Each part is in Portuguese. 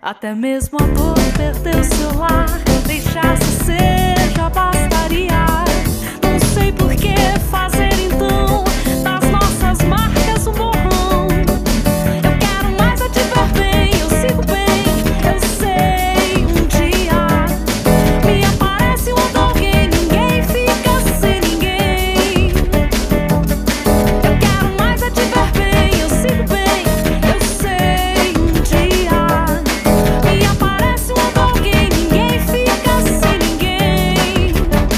Até mesmo a dor perder o seu lar, deixar-se ser já bastaria. Não sei por que fazer então das nossas marcas um borrão. Eu quero mais é te ver bem, eu sigo bem, eu sei um dia me aparece um outro alguém, ninguém fica sem ninguém. Eu quero mais é te ver bem, eu sigo bem, eu sei um dia me aparece um outro alguém, ninguém fica sem ninguém.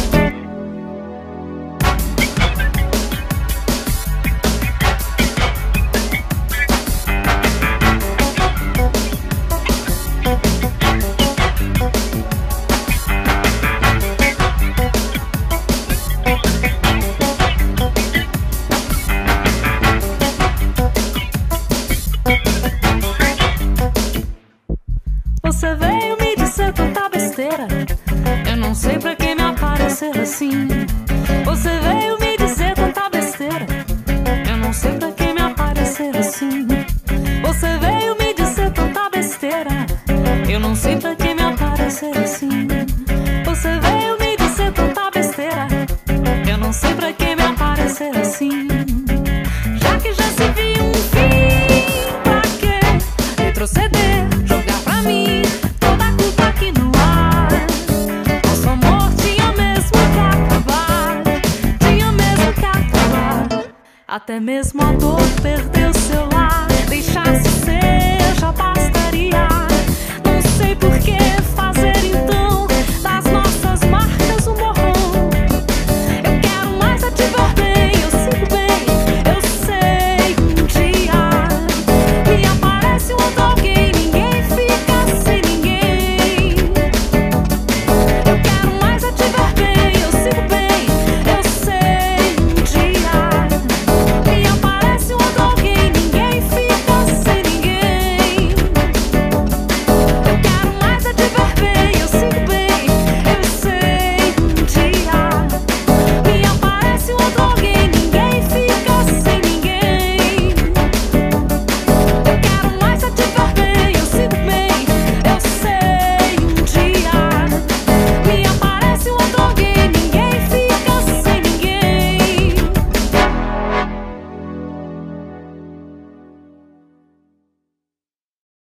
Você veio me dizer tanta besteira, eu não sei pra que me aparecer assim. Você veio me dizer tanta besteira, eu não sei pra que me aparecer assim. Você veio me dizer tanta besteira, eu não sei pra que me aparecer assim. Você veio me dizer tanta besteira, eu não sei pra que me aparecer assim. Já que já se viu um fim, pra que retroceder, jogar pra mim toda a culpa aqui no ar? Nosso amor tinha mesmo que acabar, tinha mesmo que acabar. Até mesmo a dor perdeu seu lar, deixar-se ser já